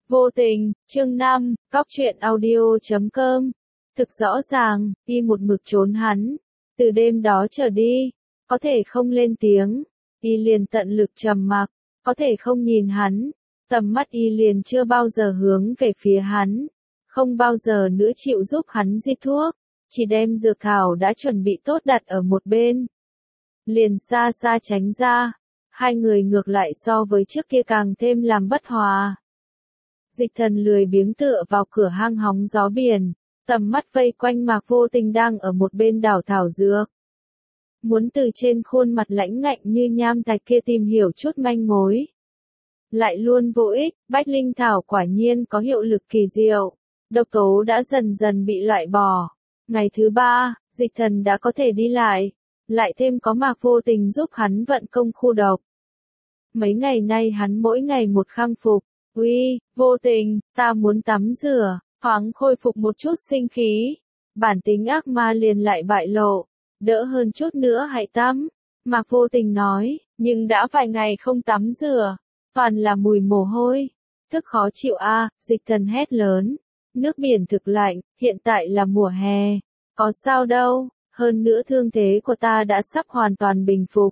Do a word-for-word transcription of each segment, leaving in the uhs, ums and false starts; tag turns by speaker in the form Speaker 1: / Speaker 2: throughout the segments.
Speaker 1: Vô tình, chương năm, cóc truyện audio chấm com. Thực rõ ràng, y một mực trốn hắn. Từ đêm đó trở đi, có thể không lên tiếng, y liền tận lực trầm mặc, có thể không nhìn hắn, tầm mắt y liền chưa bao giờ hướng về phía hắn, không bao giờ nữa chịu giúp hắn di thuốc, chỉ đem dược thảo đã chuẩn bị tốt đặt ở một bên. Liền xa xa tránh ra, hai người ngược lại so với trước kia càng thêm làm bất hòa. Dịch Thần lười biếng tựa vào cửa hang hóng gió biển, tầm mắt vây quanh Mạc Vô Tình đang ở một bên đảo thảo dược. Muốn từ trên khuôn mặt lãnh ngạnh như nham thạch kia tìm hiểu chút manh mối. Lại luôn vô ích, bách linh thảo quả nhiên có hiệu lực kỳ diệu. Độc tố đã dần dần bị loại bỏ. Ngày thứ ba, Dịch Thần đã có thể đi lại. Lại thêm có Mạc Vô Tình giúp hắn vận công khu độc. Mấy ngày nay hắn mỗi ngày một khang phục. Uy, Vô Tình, ta muốn tắm rửa, thoáng khôi phục một chút sinh khí. Bản tính ác ma liền lại bại lộ. Đỡ hơn chút nữa hãy tắm. Mạc Vô Tình nói, nhưng đã vài ngày không tắm rửa. Toàn là mùi mồ hôi. Thức khó chịu a, à, Dịch Thần hét lớn. Nước biển thực lạnh, hiện tại là mùa hè. Có sao đâu, hơn nữa thương thế của ta đã sắp hoàn toàn bình phục.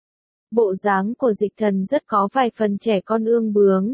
Speaker 1: Bộ dáng của Dịch Thần rất có vài phần trẻ con ương bướng.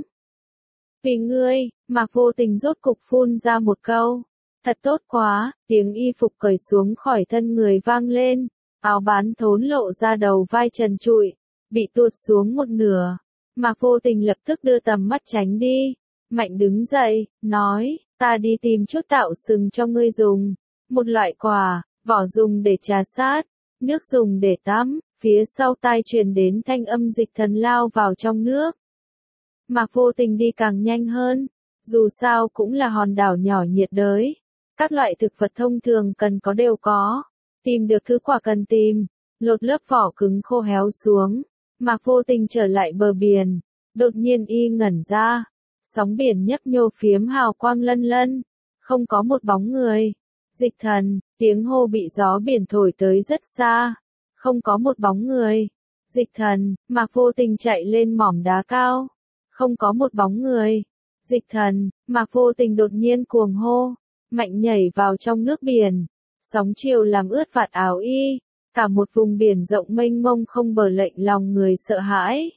Speaker 1: Vì ngươi, Mạc Vô Tình rốt cục phun ra một câu. Thật tốt quá, tiếng y phục cởi xuống khỏi thân người vang lên. Áo bán thốn lộ ra đầu vai trần trụi, bị tuột xuống một nửa. Mạc Vô Tình lập tức đưa tầm mắt tránh đi. Mạnh đứng dậy, nói, ta đi tìm chút tạo sừng cho ngươi dùng. Một loại quả, vỏ dùng để trà sát, nước dùng để tắm. Phía sau tai truyền đến thanh âm Dịch Thần lao vào trong nước. Mạc Vô Tình đi càng nhanh hơn, dù sao cũng là hòn đảo nhỏ nhiệt đới. Các loại thực vật thông thường cần có đều có. Tìm được thứ quả cần tìm, lột lớp vỏ cứng khô héo xuống. Mạc Vô Tình trở lại bờ biển, đột nhiên y ngẩn ra. Sóng biển nhấp nhô phiếm hào quang lân lân, không có một bóng người. Dịch Thần, tiếng hô bị gió biển thổi tới rất xa, không có một bóng người. Dịch Thần, Mạc Vô Tình chạy lên mỏm đá cao, không có một bóng người. Dịch Thần, Mạc Vô Tình đột nhiên cuồng hô, mạnh nhảy vào trong nước biển. Sóng chiều làm ướt vạt áo y, cả một vùng biển rộng mênh mông không bờ lệnh lòng người sợ hãi.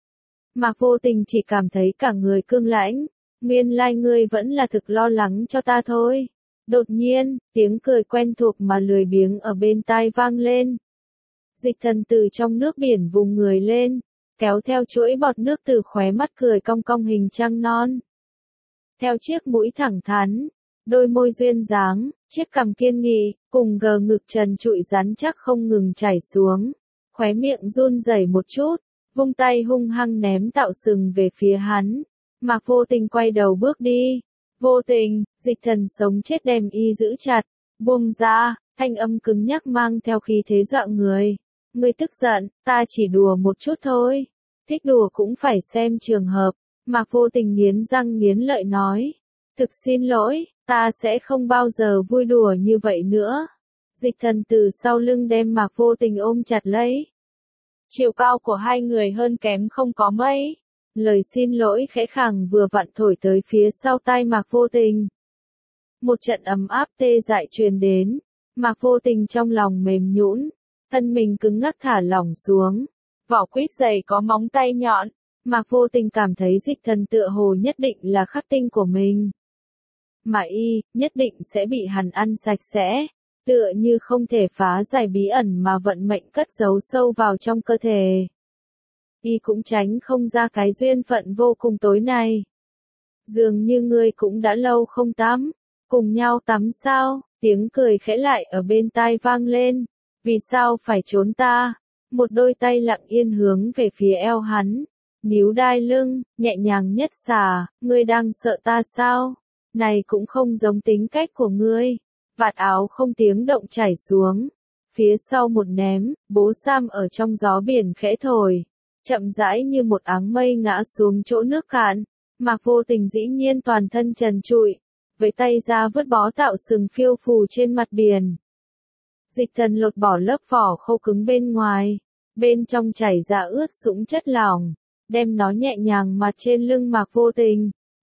Speaker 1: Mạc Vô Tình chỉ cảm thấy cả người cương lãnh, nguyên lai ngươi vẫn là thực lo lắng cho ta thôi. Đột nhiên, tiếng cười quen thuộc mà lười biếng ở bên tai vang lên. Dịch Thần từ trong nước biển vùng người lên, kéo theo chuỗi bọt nước từ khóe mắt cười cong cong hình trăng non. Theo chiếc mũi thẳng thắn, đôi môi duyên dáng, chiếc cằm kiên nghị, cùng gờ ngực trần trụi rắn chắc không ngừng chảy xuống. Khóe miệng run rẩy một chút, vung tay hung hăng ném tạo sừng về phía hắn. Mạc Vô Tình quay đầu bước đi. Vô Tình, Dịch Thần sống chết đem y giữ chặt, buông ra, thanh âm cứng nhắc mang theo khí thế dọa người. Ngươi tức giận, ta chỉ đùa một chút thôi. Thích đùa cũng phải xem trường hợp. Mạc Vô Tình nghiến răng nghiến lợi nói. Thực xin lỗi, ta sẽ không bao giờ vui đùa như vậy nữa. Dịch Thần từ sau lưng đem Mạc Vô Tình ôm chặt lấy. Chiều cao của hai người hơn kém không có mấy. Lời xin lỗi khẽ khàng vừa vặn thổi tới phía sau tai Mạc Vô Tình. Một trận ấm áp tê dại truyền đến. Mạc Vô Tình trong lòng mềm nhũn, thân mình cứng ngắc thả lỏng xuống. Vỏ quýt dày có móng tay nhọn. Mạc Vô Tình cảm thấy Dịch Thần tựa hồ nhất định là khắc tinh của mình. Mà y, nhất định sẽ bị hắn ăn sạch sẽ. Tựa như không thể phá giải bí ẩn mà vận mệnh cất giấu sâu vào trong cơ thể. Y cũng tránh không ra cái duyên phận vô cùng tối này. Dường như ngươi cũng đã lâu không tắm. Cùng nhau tắm sao? Tiếng cười khẽ lại ở bên tai vang lên. Vì sao phải trốn ta? Một đôi tay lặng yên hướng về phía eo hắn. Níu đai lưng, nhẹ nhàng nhất xả. Ngươi đang sợ ta sao? Này cũng không giống tính cách của ngươi. Vạt áo không tiếng động chảy xuống. Phía sau một ném, bố Sam ở trong gió biển khẽ thổi. Chậm rãi như một áng mây ngã xuống chỗ nước cạn. Mạc Vô Tình dĩ nhiên toàn thân trần trụi. Với tay ra vứt bó tạo sừng phiêu phù trên mặt biển. Dịch Thần lột bỏ lớp vỏ khô cứng bên ngoài. Bên trong chảy ra ướt sũng chất lỏng. Đem nó nhẹ nhàng mặt trên lưng Mạc Vô Tình.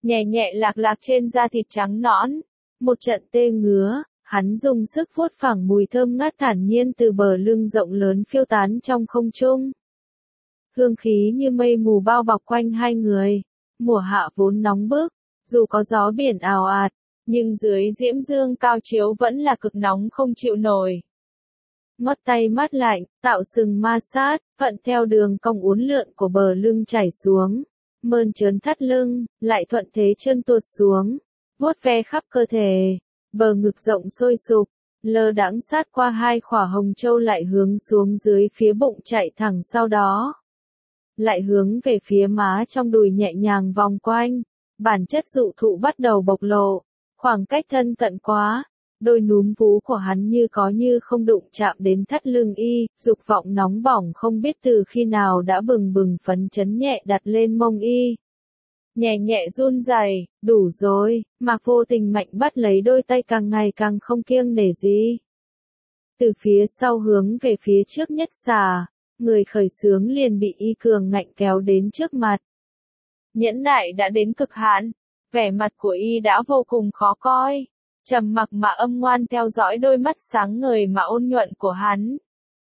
Speaker 1: nhẹ nhẹ lạc lạc trên da thịt trắng nõn. Một trận tê ngứa, hắn dùng sức vuốt phẳng mùi thơm ngát thản nhiên từ bờ lưng rộng lớn phiêu tán trong không trung. Hương khí như mây mù bao bọc quanh hai người. Mùa hạ vốn nóng bức, dù có gió biển ào ạt, nhưng dưới diễm dương cao chiếu vẫn là cực nóng không chịu nổi. Ngót tay mát lạnh, tạo sừng ma sát, thuận theo đường cong uốn lượn của bờ lưng chảy xuống. Mơn trớn thắt lưng, lại thuận thế chân tuột xuống. Vuốt ve khắp cơ thể, bờ ngực rộng sôi sục, lơ đãng sát qua hai khỏa hồng châu lại hướng xuống dưới phía bụng chạy thẳng sau đó. Lại hướng về phía má trong đùi nhẹ nhàng vòng quanh, bản chất dụ thụ bắt đầu bộc lộ, khoảng cách thân cận quá, đôi núm vú của hắn như có như không đụng chạm đến thắt lưng y, dục vọng nóng bỏng không biết từ khi nào đã bừng bừng phấn chấn nhẹ đặt lên mông y. Nhẹ nhẹ run rẩy, đủ rồi, Mạc Vô Tình mạnh bắt lấy đôi tay càng ngày càng không kiêng nể gì. Từ phía sau hướng về phía trước nhất xà, người khởi xướng liền bị y cường ngạnh kéo đến trước mặt. Nhẫn nại đã đến cực hạn, vẻ mặt của y đã vô cùng khó coi, trầm mặc mà âm ngoan theo dõi đôi mắt sáng ngời mà ôn nhuận của hắn.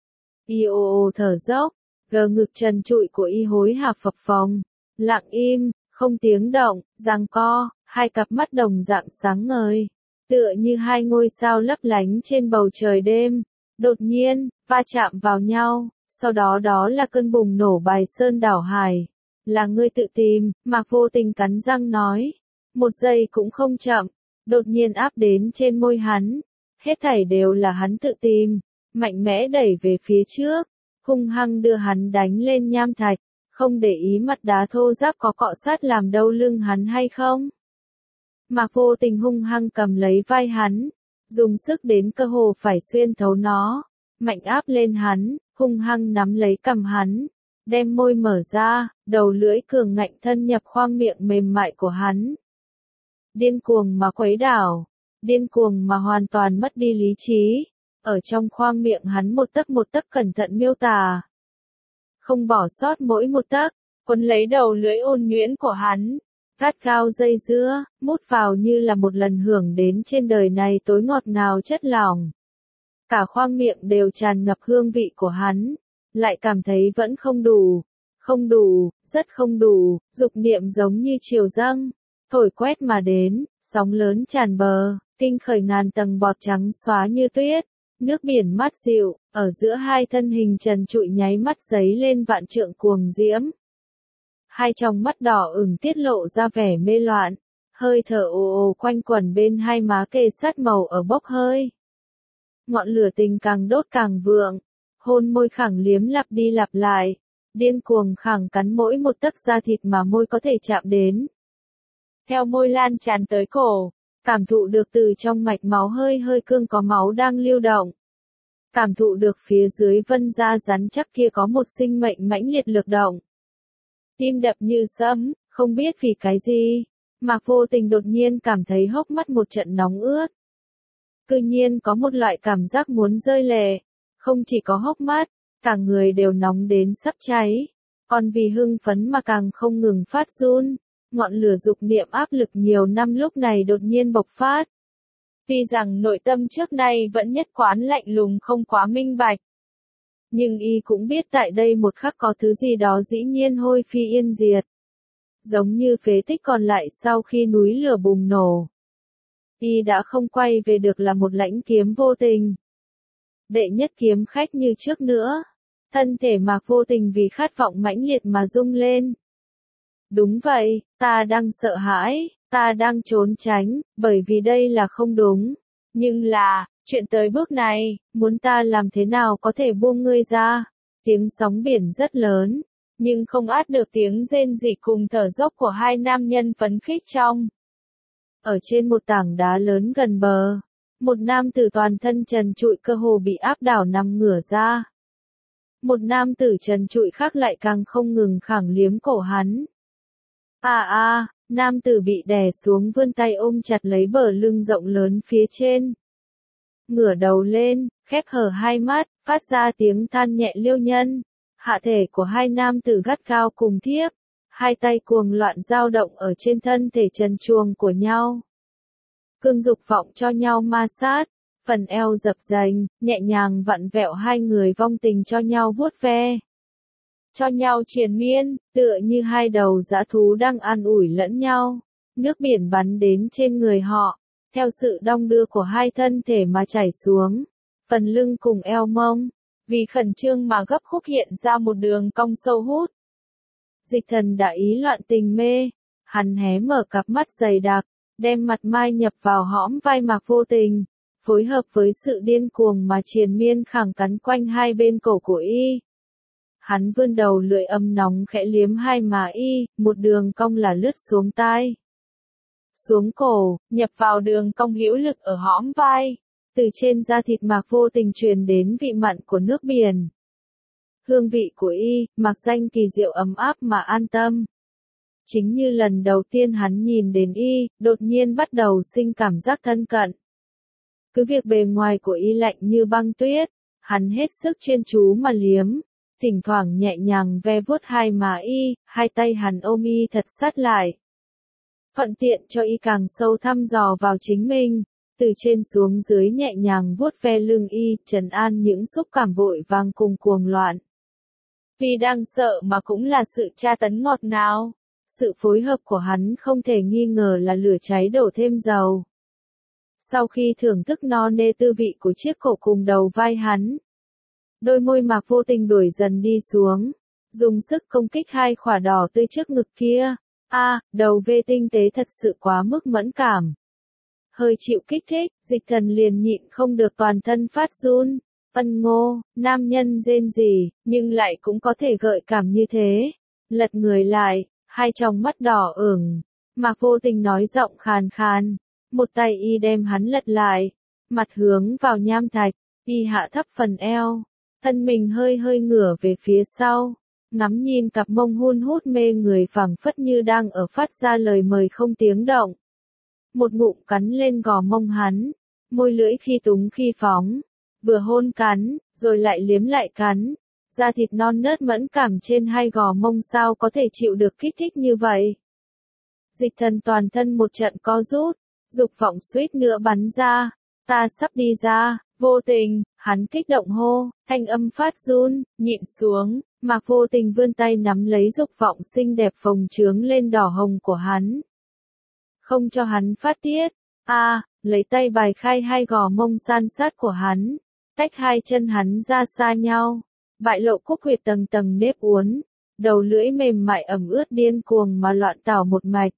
Speaker 1: Y ồ ồ thở dốc, gờ ngực trần trụi của y hối hả phập phồng, lặng im, không tiếng động, giằng co, hai cặp mắt đồng dạng sáng ngời, tựa như hai ngôi sao lấp lánh trên bầu trời đêm, đột nhiên, va chạm vào nhau, sau đó đó là cơn bùng nổ bài sơn đảo hải. Là ngươi tự tìm, Mạc Vô Tình cắn răng nói, một giây cũng không chậm, đột nhiên áp đến trên môi hắn, hết thảy đều là hắn tự tìm, mạnh mẽ đẩy về phía trước, hung hăng đưa hắn đánh lên nham thạch. Không để ý mặt đá thô ráp có cọ sát làm đau lưng hắn hay không. Mạc Vô Tình hung hăng cầm lấy vai hắn, dùng sức đến cơ hồ phải xuyên thấu nó, mạnh áp lên hắn, hung hăng nắm lấy cằm hắn, đem môi mở ra, đầu lưỡi cường ngạnh thân nhập khoang miệng mềm mại của hắn. Điên cuồng mà khuấy đảo, điên cuồng mà hoàn toàn mất đi lý trí, ở trong khoang miệng hắn một tấc một tấc cẩn thận miêu tả. Không bỏ sót mỗi một tấc, quấn lấy đầu lưỡi ôn nhuyễn của hắn, gắt gao dây dưa, mút vào như là một lần hưởng đến trên đời này tối ngọt ngào chất lỏng. Cả khoang miệng đều tràn ngập hương vị của hắn, lại cảm thấy vẫn không đủ, không đủ, rất không đủ, dục niệm giống như triều dâng, thổi quét mà đến, sóng lớn tràn bờ, kinh khởi ngàn tầng bọt trắng xóa như tuyết. Nước biển mát dịu, ở giữa hai thân hình trần trụi nháy mắt giấy lên vạn trượng cuồng diễm. Hai tròng mắt đỏ ửng tiết lộ ra vẻ mê loạn, hơi thở ồ ồ quanh quẩn bên hai má kề sát màu ở bốc hơi. Ngọn lửa tình càng đốt càng vượng, hôn môi khẳng liếm lặp đi lặp lại, điên cuồng khẳng cắn mỗi một tấc da thịt mà môi có thể chạm đến. Theo môi lan tràn tới cổ, cảm thụ được từ trong mạch máu hơi hơi cương có máu đang lưu động. Cảm thụ được phía dưới vân da rắn chắc kia có một sinh mệnh mãnh liệt lực động. Tim đập như sấm, không biết vì cái gì, Mạc Vô Tình đột nhiên cảm thấy hốc mắt một trận nóng ướt. Cư nhiên có một loại cảm giác muốn rơi lệ, không chỉ có hốc mắt, cả người đều nóng đến sắp cháy, còn vì hưng phấn mà càng không ngừng phát run. Ngọn lửa dục niệm áp lực nhiều năm lúc này đột nhiên bộc phát. Tuy rằng nội tâm trước nay vẫn nhất quán lạnh lùng không quá minh bạch. Nhưng y cũng biết tại đây một khắc có thứ gì đó dĩ nhiên hôi phi yên diệt. Giống như phế tích còn lại sau khi núi lửa bùng nổ. Y đã không quay về được là một lãnh kiếm vô tình. Đệ nhất kiếm khách như trước nữa. Thân thể Mạc Vô Tình vì khát vọng mãnh liệt mà rung lên. Đúng vậy, ta đang sợ hãi, ta đang trốn tránh, bởi vì đây là không đúng. Nhưng là, chuyện tới bước này, muốn ta làm thế nào có thể buông ngươi ra? Tiếng sóng biển rất lớn, nhưng không át được tiếng rên rỉ cùng thở dốc của hai nam nhân phấn khích trong. Ở trên một tảng đá lớn gần bờ, một nam tử toàn thân trần trụi cơ hồ bị áp đảo nằm ngửa ra. Một nam tử trần trụi khác lại càng không ngừng khẳng liếm cổ hắn. À à, nam tử bị đè xuống vươn tay ôm chặt lấy bờ lưng rộng lớn phía trên. Ngửa đầu lên, khép hờ hai mắt, phát ra tiếng than nhẹ liêu nhân. Hạ thể của hai nam tử gắt cao cùng thiếp. hai tay cuồng loạn dao động ở trên thân thể trần truồng của nhau. Cương dục vọng cho nhau ma sát, phần eo dập dềnh, nhẹ nhàng vặn vẹo hai người vong tình cho nhau vuốt ve. Cho nhau triền miên, tựa như hai đầu dã thú đang an ủi lẫn nhau. Nước biển bắn đến trên người họ, theo sự đong đưa của hai thân thể mà chảy xuống, phần lưng cùng eo mông, vì khẩn trương mà gấp khúc hiện ra một đường cong sâu hút. Dịch Thần đã ý loạn tình mê, hắn hé mở cặp mắt dày đặc, đem mặt mai nhập vào hõm vai Mạc Vô Tình, phối hợp với sự điên cuồng mà triền miên khẳng cắn quanh hai bên cổ của y. Hắn vươn đầu lưỡi âm nóng khẽ liếm hai má y, một đường cong là lướt xuống tai, xuống cổ, nhập vào đường cong hữu lực ở hõm vai, từ trên da thịt Mạc Vô Tình truyền đến vị mặn của nước biển. Hương vị của y, mặc danh kỳ diệu ấm áp mà an tâm. Chính như lần đầu tiên hắn nhìn đến y, đột nhiên bắt đầu sinh cảm giác thân cận. Cứ việc bề ngoài của y lạnh như băng tuyết, hắn hết sức chuyên chú mà liếm, thỉnh thoảng nhẹ nhàng ve vuốt hai má y, hai tay hắn ôm y thật sát lại. Thuận tiện cho y càng sâu thăm dò vào chính mình, từ trên xuống dưới nhẹ nhàng vuốt ve lưng y, trấn an những xúc cảm vội vàng cùng cuồng loạn. Vì đang sợ mà cũng là sự tra tấn ngọt ngào. Sự phối hợp của hắn không thể nghi ngờ là lửa cháy đổ thêm dầu. Sau khi thưởng thức no nê tư vị của chiếc cổ cùng đầu vai hắn, đôi môi Mạc Vô Tình đuổi dần đi xuống, dùng sức công kích hai khỏa đỏ tươi trước ngực kia. A, à, đầu vê tinh tế thật sự quá mức mẫn cảm. Hơi chịu kích thích, Dịch Thần liền nhịn không được toàn thân phát run. Ân Ngô, nam nhân rên rỉ, nhưng lại cũng có thể gợi cảm như thế. Lật người lại, hai tròng mắt đỏ ửng, Mạc Vô Tình nói giọng khàn khàn, một tay y đem hắn lật lại, mặt hướng vào nham thạch, y hạ thấp phần eo, thân mình hơi hơi ngửa về phía sau, ngắm nhìn cặp mông hun hút mê người phảng phất như đang ở phát ra lời mời không tiếng động. Một ngụm cắn lên gò mông hắn, môi lưỡi khi túng khi phóng, vừa hôn cắn, rồi lại liếm lại cắn. Da thịt non nớt mẫn cảm trên hai gò mông sao có thể chịu được kích thích như vậy. Dịch Thần toàn thân một trận co rút, dục vọng suýt nữa bắn ra, ta sắp đi ra, Vô Tình, hắn kích động hô, thanh âm phát run, nhịn xuống, Mạc Vô Tình vươn tay nắm lấy dục vọng xinh đẹp phồng trướng lên đỏ hồng của hắn. Không cho hắn phát tiết, a, à, lấy tay bài khai hai gò mông san sát của hắn, tách hai chân hắn ra xa nhau. Bại lộ cúc huyệt tầng tầng nếp uốn, đầu lưỡi mềm mại ẩm ướt điên cuồng mà loạn tảo một mạch.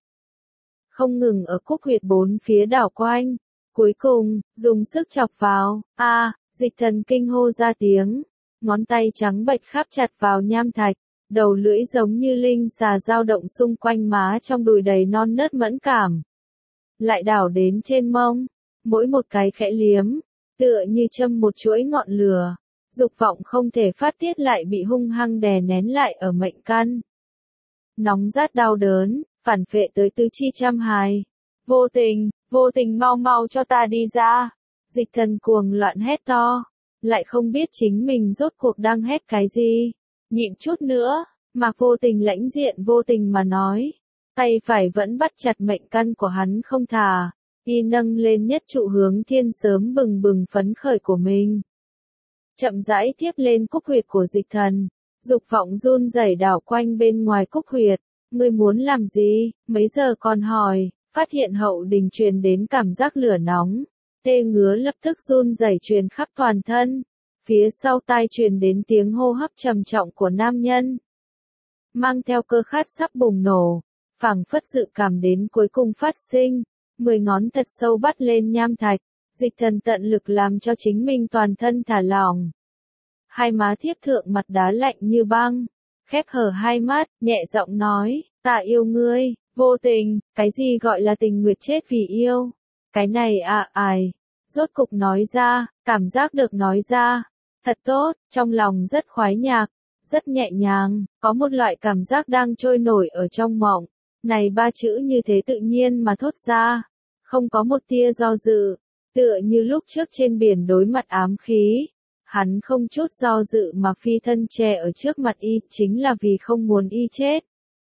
Speaker 1: Không ngừng ở cúc huyệt bốn phía đảo quanh, cuối cùng, dùng sức chọc vào, a, à, Dịch Thần kinh hô ra tiếng, ngón tay trắng bệch khắp chặt vào nham thạch, đầu lưỡi giống như linh xà dao động xung quanh má trong đùi đầy non nớt mẫn cảm. Lại đảo đến trên mông, mỗi một cái khẽ liếm, tựa như châm một chuỗi ngọn lửa. Dục vọng không thể phát tiết lại bị hung hăng đè nén lại ở mệnh căn. Nóng rát đau đớn, phản phệ tới tứ chi trăm hài. Vô Tình, Vô Tình mau mau cho ta đi ra. Dịch Thần cuồng loạn hét to, lại không biết chính mình rốt cuộc đang hét cái gì. Nhịn chút nữa, Mạc Vô Tình lãnh diện vô tình mà nói. Tay phải vẫn bắt chặt mệnh căn của hắn không thả, y nâng lên nhất trụ hướng thiên sớm bừng bừng phấn khởi của mình. Chậm rãi tiếp lên cúc huyệt của Dịch Thần, dục vọng run rẩy đảo quanh bên ngoài cúc huyệt. Ngươi muốn làm gì? Mấy giờ còn hỏi, phát hiện hậu đình truyền đến cảm giác lửa nóng, tê ngứa lập tức run rẩy truyền khắp toàn thân. Phía sau tai truyền đến tiếng hô hấp trầm trọng của nam nhân, mang theo cơ khát sắp bùng nổ, phảng phất dự cảm đến cuối cùng phát sinh. Mười ngón thật sâu bắt lên nham thạch, Dịch Thần tận lực làm cho chính mình toàn thân thả lỏng. Hai má thiếp thượng mặt đá lạnh như băng, khép hở hai mắt, nhẹ giọng nói, ta yêu ngươi, Vô Tình, cái gì gọi là tình nguyệt chết vì yêu? Cái này à ải, rốt cục nói ra, cảm giác được nói ra, thật tốt, trong lòng rất khoái nhạc, rất nhẹ nhàng, có một loại cảm giác đang trôi nổi ở trong mộng. Này ba chữ như thế tự nhiên mà thốt ra, không có một tia do dự, tựa như lúc trước trên biển đối mặt ám khí. Hắn không chút do dự mà phi thân che ở trước mặt y, chính là vì không muốn y chết.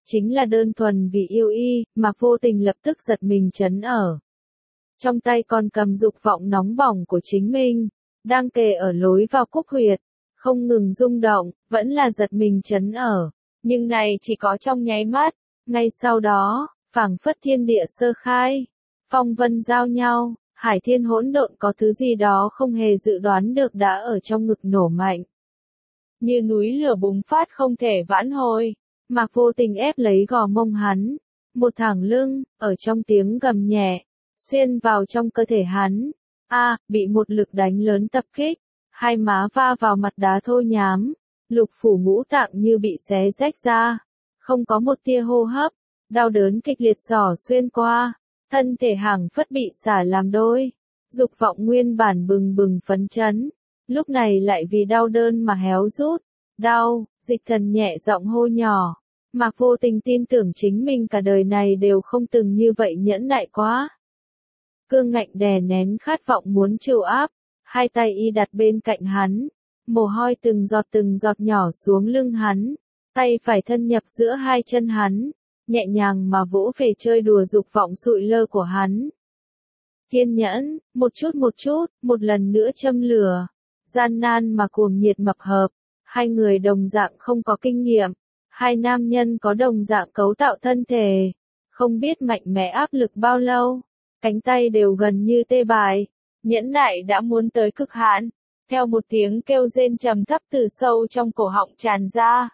Speaker 1: chính là đơn thuần vì yêu y, mà vô tình lập tức giật mình chấn ở. Trong tay còn cầm dục vọng nóng bỏng của chính mình, đang kề ở lối vào cúc huyệt, không ngừng rung động, vẫn là giật mình chấn ở. Nhưng này chỉ có trong nháy mắt, ngay sau đó, phảng phất thiên địa sơ khai, phong vân giao nhau, hải thiên hỗn độn có thứ gì đó không hề dự đoán được đã ở trong ngực nổ mạnh. Như núi lửa bùng phát không thể vãn hồi, Mạc Vô Tình ép lấy gò mông hắn, một thẳng lưng, ở trong tiếng gầm nhẹ, xuyên vào trong cơ thể hắn. A, bị một lực đánh lớn tập kích, hai má va vào mặt đá thô nhám, lục phủ ngũ tạng như bị xé rách ra, không có một tia hô hấp, đau đớn kịch liệt xỏ xuyên qua, thân thể hàng phất bị xả làm đôi, dục vọng nguyên bản bừng bừng phấn chấn, lúc này lại vì đau đớn mà héo rút, đau, Dịch Thần nhẹ giọng hô nhỏ, Mạc Vô Tình tin tưởng chính mình cả đời này đều không từng như vậy nhẫn nại quá. Cương ngạnh đè nén khát vọng muốn trêu áp, hai tay y đặt bên cạnh hắn, mồ hôi từng giọt từng giọt nhỏ xuống lưng hắn, tay phải thân nhập giữa hai chân hắn, nhẹ nhàng mà vỗ về chơi đùa dục vọng sụi lơ của hắn. Kiên nhẫn, một chút một chút, một lần nữa châm lửa, gian nan mà cuồng nhiệt mập hợp, hai người đồng dạng không có kinh nghiệm, hai nam nhân có đồng dạng cấu tạo thân thể, không biết mạnh mẽ áp lực bao lâu. Cánh tay đều gần như tê bài, nhẫn nại đã muốn tới cực hạn, theo một tiếng kêu rên trầm thấp từ sâu trong cổ họng tràn ra.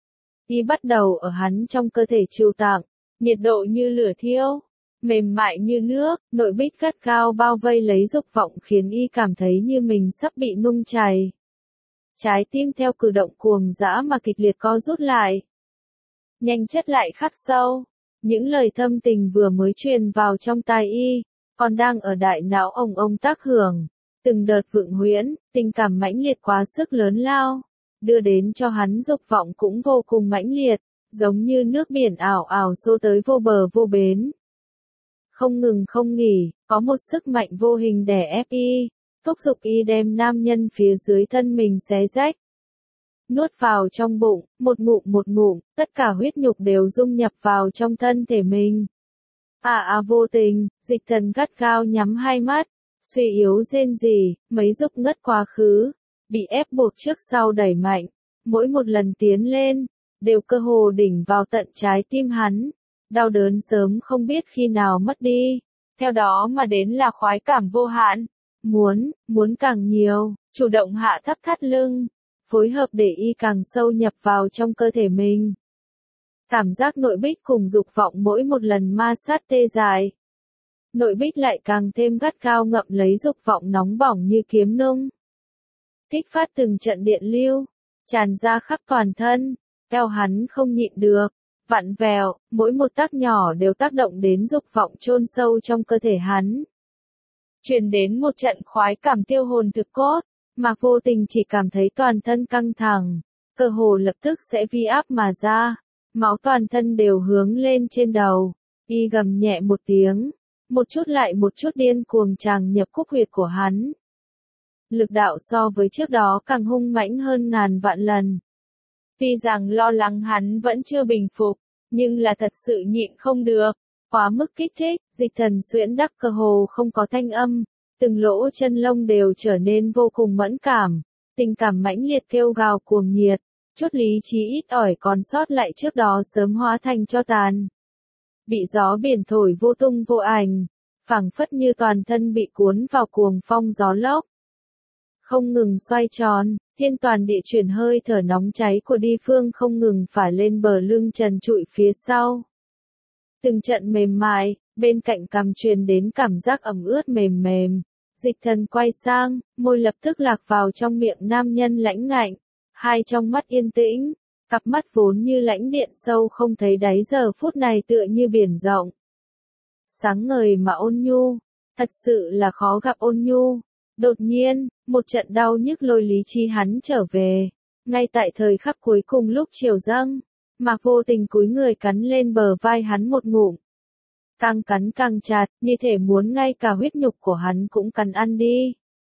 Speaker 1: Y bắt đầu ở hắn trong cơ thể chiều tạng, nhiệt độ như lửa thiêu, mềm mại như nước, nội bích gắt gao bao vây lấy dục vọng khiến y cảm thấy như mình sắp bị nung chảy. Trái tim theo cử động cuồng dã mà kịch liệt co rút lại. Nhanh chất lại khắc sâu. Những lời thâm tình vừa mới truyền vào trong tai y, còn đang ở đại não ông ông tác hưởng, từng đợt vượng huyễn, tình cảm mãnh liệt quá sức lớn lao, đưa đến cho hắn dục vọng cũng vô cùng mãnh liệt, giống như nước biển ảo ảo xô tới vô bờ vô bến. Không ngừng không nghỉ, có một sức mạnh vô hình đè ép y, thúc giục y đem nam nhân phía dưới thân mình xé rách. Nuốt vào trong bụng, một ngụm một ngụm, tất cả huyết nhục đều dung nhập vào trong thân thể mình. À à Vô Tình, Dịch Thần gắt gao nhắm hai mắt, suy yếu rên rỉ, mấy dục ngất quá khứ, bị ép buộc trước sau đẩy mạnh, mỗi một lần tiến lên, đều cơ hồ đỉnh vào tận trái tim hắn, đau đớn sớm không biết khi nào mất đi, theo đó mà đến là khoái cảm vô hạn, muốn, muốn càng nhiều, chủ động hạ thấp thắt lưng. Phối hợp để y càng sâu nhập vào trong cơ thể mình. Cảm giác nội bích cùng dục vọng mỗi một lần ma sát tê dại. Nội bích lại càng thêm gắt gao ngậm lấy dục vọng nóng bỏng như kiếm nung. Kích phát từng trận điện lưu, tràn ra khắp toàn thân, eo hắn không nhịn được, vặn vẹo, mỗi một tác nhỏ đều tác động đến dục vọng chôn sâu trong cơ thể hắn. Truyền đến một trận khoái cảm tiêu hồn thực cốt. Mạc Vô Tình chỉ cảm thấy toàn thân căng thẳng, cơ hồ lập tức sẽ vi áp mà ra, máu toàn thân đều hướng lên trên đầu, y gầm nhẹ một tiếng, một chút lại một chút điên cuồng tràn nhập cúc huyệt của hắn. Lực đạo so với trước đó càng hung mãnh hơn ngàn vạn lần. Tuy rằng lo lắng hắn vẫn chưa bình phục, nhưng là thật sự nhịn không được, quá mức kích thích, Dịch Thần xuyễn đắc cơ hồ không có thanh âm. Từng lỗ chân lông đều trở nên vô cùng mẫn cảm, tình cảm mãnh liệt kêu gào cuồng nhiệt, chút lý trí ít ỏi còn sót lại trước đó sớm hóa thành tro tàn. Bị gió biển thổi vô tung vô ảnh, phảng phất như toàn thân bị cuốn vào cuồng phong gió lốc. Không ngừng xoay tròn, thiên toàn địa chuyển hơi thở nóng cháy của đi phương không ngừng phả lên bờ lưng trần trụi phía sau. Từng trận mềm mại, bên cạnh cằm truyền đến cảm giác ẩm ướt mềm mềm. Dịch Thần quay sang, môi lập tức lạc vào trong miệng nam nhân lãnh ngạnh, hai trong mắt yên tĩnh, cặp mắt vốn như lãnh điện sâu không thấy đáy giờ phút này tựa như biển rộng. Sáng ngời mà ôn nhu, thật sự là khó gặp ôn nhu. Đột nhiên, một trận đau nhức lôi lý trí hắn trở về, ngay tại thời khắc cuối cùng lúc chiều dâng, Mạc Vô Tình cúi người cắn lên bờ vai hắn một ngụm. Càng cắn càng chặt, như thể muốn ngay cả huyết nhục của hắn cũng cắn ăn đi.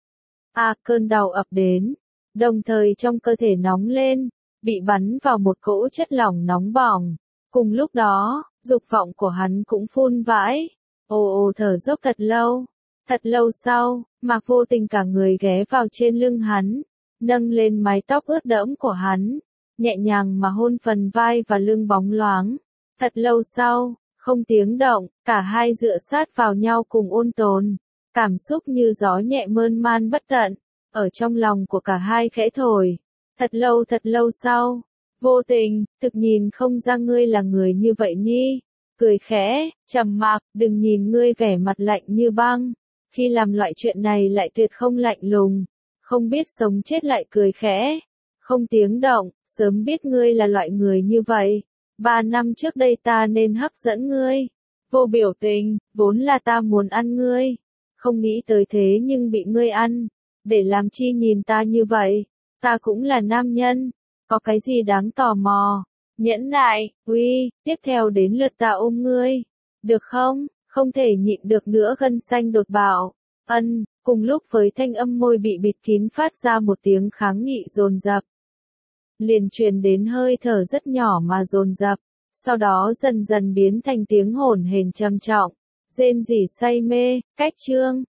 Speaker 1: À, cơn đau ập đến, đồng thời trong cơ thể nóng lên, bị bắn vào một cỗ chất lỏng nóng bỏng, Cùng lúc đó, dục vọng của hắn cũng phun vãi. Ồ ồ thở dốc thật lâu. Thật lâu sau, Mạc Vô Tình cả người ghé vào trên lưng hắn, nâng lên mái tóc ướt đẫm của hắn, nhẹ nhàng mà hôn phần vai và lưng bóng loáng. Thật lâu sau, không tiếng động, cả hai dựa sát vào nhau cùng ôn tồn. Cảm xúc như gió nhẹ mơn man bất tận, ở trong lòng của cả hai khẽ thổi. Thật lâu thật lâu sau, Vô Tình, thực nhìn không ra ngươi là người như vậy nhi. Cười khẽ, trầm mặc, đừng nhìn ngươi vẻ mặt lạnh như băng. Khi làm loại chuyện này lại tuyệt không lạnh lùng, không biết sống chết lại cười khẽ, không tiếng động, sớm biết ngươi là loại người như vậy. Ba năm trước đây ta nên hấp dẫn ngươi. Vô Biểu Tình, vốn là ta muốn ăn ngươi. Không nghĩ tới thế nhưng bị ngươi ăn. Để làm chi nhìn ta như vậy? Ta cũng là nam nhân. Có cái gì đáng tò mò? Nhẫn nại, uy, tiếp theo đến lượt ta ôm ngươi. Được không? Không thể nhịn được nữa gân xanh đột bạo. Ân, cùng lúc với thanh âm môi bị bịt kín phát ra một tiếng kháng nghị dồn dập. Liền truyền đến hơi thở rất nhỏ mà dồn dập, sau đó dần dần biến thành tiếng hổn hển trầm trọng, rên rỉ say mê, cách chương.